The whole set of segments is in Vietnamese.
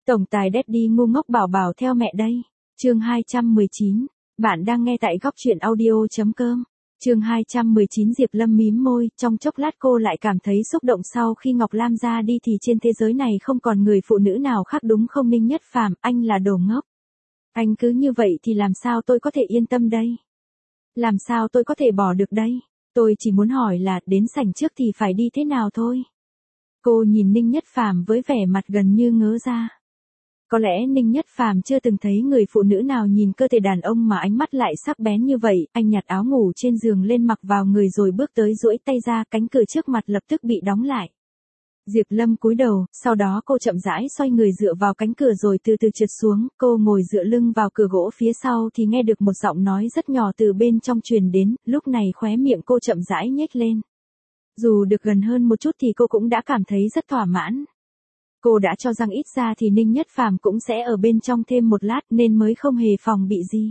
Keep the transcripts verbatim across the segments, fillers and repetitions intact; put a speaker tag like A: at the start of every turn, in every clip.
A: Tổng tài Daddy ngu ngốc bảo bảo theo mẹ đây. Chương hai trăm mười chín. Bạn đang nghe tại góc truyện audio.com. Chương hai trăm mười chín. Diệp Lâm mím môi, trong chốc lát cô lại cảm thấy xúc động sau khi Ngọc Lam ra đi thì trên thế giới này không còn người phụ nữ nào khác đúng không Ninh Nhất Phàm, anh là đồ ngốc. Anh cứ như vậy thì làm sao tôi có thể yên tâm đây? Làm sao tôi có thể bỏ được đây? Tôi chỉ muốn hỏi là đến sảnh trước thì phải đi thế nào thôi. Cô nhìn Ninh Nhất Phàm với vẻ mặt gần như ngớ ra. Có lẽ Ninh Nhất Phàm chưa từng thấy người phụ nữ nào nhìn cơ thể đàn ông mà ánh mắt lại sắc bén như vậy, anh nhặt áo ngủ trên giường lên mặc vào người rồi bước tới duỗi tay ra, cánh cửa trước mặt lập tức bị đóng lại. Diệp Lâm cúi đầu, sau đó cô chậm rãi xoay người dựa vào cánh cửa rồi từ từ trượt xuống, cô ngồi dựa lưng vào cửa gỗ phía sau thì nghe được một giọng nói rất nhỏ từ bên trong truyền đến, lúc này khóe miệng cô chậm rãi nhếch lên. Dù được gần hơn một chút thì cô cũng đã cảm thấy rất thỏa mãn. Cô đã cho rằng ít ra thì Ninh Nhất Phàm cũng sẽ ở bên trong thêm một lát nên mới không hề phòng bị gì.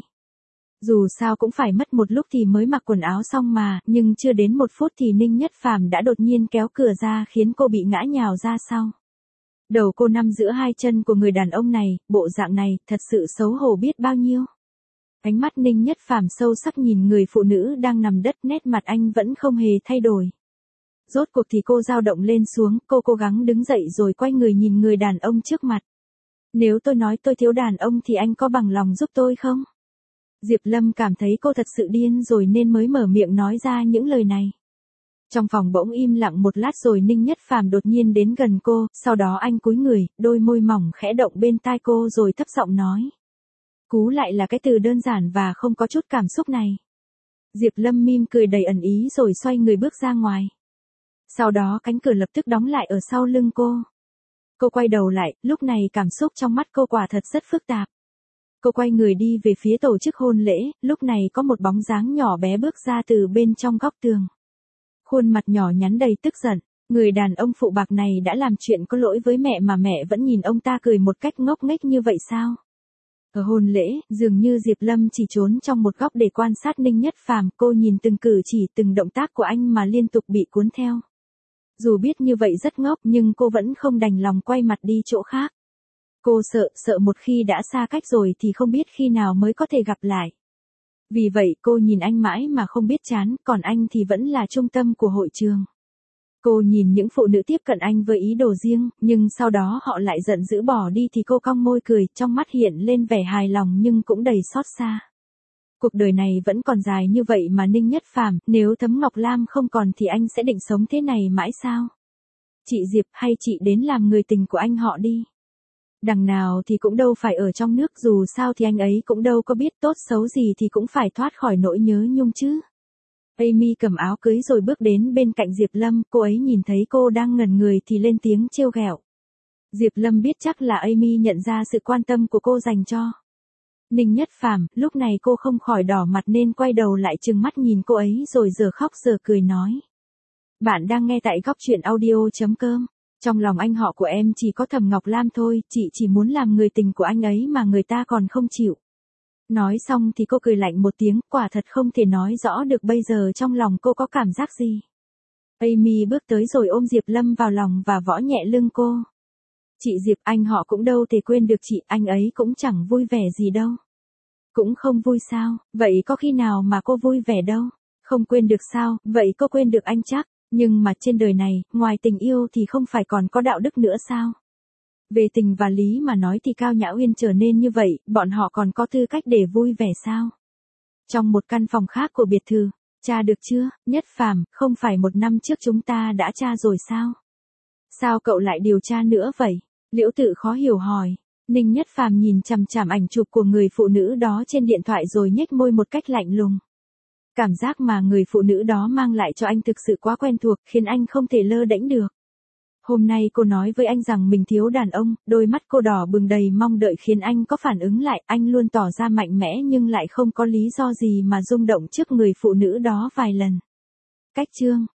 A: Dù sao cũng phải mất một lúc thì mới mặc quần áo xong mà, nhưng chưa đến một phút thì Ninh Nhất Phàm đã đột nhiên kéo cửa ra khiến cô bị ngã nhào ra sau. Đầu cô nằm giữa hai chân của người đàn ông này, bộ dạng này thật sự xấu hổ biết bao nhiêu. Ánh mắt Ninh Nhất Phàm sâu sắc nhìn người phụ nữ đang nằm đất, nét mặt anh vẫn không hề thay đổi. Rốt cuộc thì cô dao động lên xuống, cô cố gắng đứng dậy rồi quay người nhìn người đàn ông trước mặt. Nếu tôi nói tôi thiếu đàn ông thì anh có bằng lòng giúp tôi không? Diệp Lâm cảm thấy cô thật sự điên rồi nên mới mở miệng nói ra những lời này. Trong phòng bỗng im lặng một lát rồi Ninh Nhất Phàm đột nhiên đến gần cô, sau đó anh cúi người, đôi môi mỏng khẽ động bên tai cô rồi thấp giọng nói. Cú lại là cái từ đơn giản và không có chút cảm xúc này. Diệp Lâm mỉm cười đầy ẩn ý rồi xoay người bước ra ngoài. Sau đó cánh cửa lập tức đóng lại ở sau lưng cô. Cô quay đầu lại, lúc này cảm xúc trong mắt cô quả thật rất phức tạp. Cô quay người đi về phía tổ chức hôn lễ, lúc này có một bóng dáng nhỏ bé bước ra từ bên trong góc tường. Khuôn mặt nhỏ nhắn đầy tức giận, người đàn ông phụ bạc này đã làm chuyện có lỗi với mẹ mà mẹ vẫn nhìn ông ta cười một cách ngốc nghếch như vậy sao? Ở hôn lễ, dường như Diệp Lâm chỉ trốn trong một góc để quan sát Ninh Nhất Phàm, cô nhìn từng cử chỉ từng động tác của anh mà liên tục bị cuốn theo. Dù biết như vậy rất ngốc nhưng cô vẫn không đành lòng quay mặt đi chỗ khác. Cô sợ, sợ một khi đã xa cách rồi thì không biết khi nào mới có thể gặp lại. Vì vậy cô nhìn anh mãi mà không biết chán, còn anh thì vẫn là trung tâm của hội trường. Cô nhìn những phụ nữ tiếp cận anh với ý đồ riêng, nhưng sau đó họ lại giận dữ bỏ đi thì cô cong môi cười, trong mắt hiện lên vẻ hài lòng nhưng cũng đầy xót xa. Cuộc đời này vẫn còn dài như vậy mà Ninh Nhất Phàm, nếu Thấm Ngọc Lam không còn thì anh sẽ định sống thế này mãi sao? Chị Diệp, hay chị đến làm người tình của anh họ đi. Đằng nào thì cũng đâu phải ở trong nước, dù sao thì anh ấy cũng đâu có biết tốt xấu gì thì cũng phải thoát khỏi nỗi nhớ nhung chứ. Amy cầm áo cưới rồi bước đến bên cạnh Diệp Lâm, cô ấy nhìn thấy cô đang ngẩn người thì lên tiếng trêu ghẹo. Diệp Lâm biết chắc là Amy nhận ra sự quan tâm của cô dành cho Ninh Nhất Phàm, lúc này cô không khỏi đỏ mặt nên quay đầu lại trừng mắt nhìn cô ấy rồi giờ khóc giờ cười nói. Bạn đang nghe tại góc truyện audio.com. Trong lòng anh họ của em chỉ có Thẩm Ngọc Lam thôi, chị chỉ muốn làm người tình của anh ấy mà người ta còn không chịu. Nói xong thì cô cười lạnh một tiếng, quả thật không thể nói rõ được bây giờ trong lòng cô có cảm giác gì. Amy bước tới rồi ôm Diệp Lâm vào lòng và võ nhẹ lưng cô. Chị Diệp, anh họ cũng đâu thể quên được chị, anh ấy cũng chẳng vui vẻ gì đâu. Cũng không vui sao, vậy có khi nào mà cô vui vẻ đâu. Không quên được sao, vậy cô quên được anh chắc. Nhưng mà trên đời này, ngoài tình yêu thì không phải còn có đạo đức nữa sao? Về tình và lý mà nói thì Cao Nhã Uyên trở nên như vậy, bọn họ còn có tư cách để vui vẻ sao? Trong một căn phòng khác của biệt thự, tra được chưa, Nhất Phàm, không phải một năm trước chúng ta đã tra rồi sao? Sao cậu lại điều tra nữa vậy? Liễu Tự khó hiểu hỏi. Ninh Nhất Phàm nhìn chằm chằm ảnh chụp của người phụ nữ đó trên điện thoại rồi nhếch môi một cách lạnh lùng. Cảm giác mà người phụ nữ đó mang lại cho anh thực sự quá quen thuộc, khiến anh không thể lơ đễnh được. Hôm nay cô nói với anh rằng mình thiếu đàn ông, đôi mắt cô đỏ bừng đầy mong đợi khiến anh có phản ứng lại, anh luôn tỏ ra mạnh mẽ nhưng lại không có lý do gì mà rung động trước người phụ nữ đó vài lần. Cách chương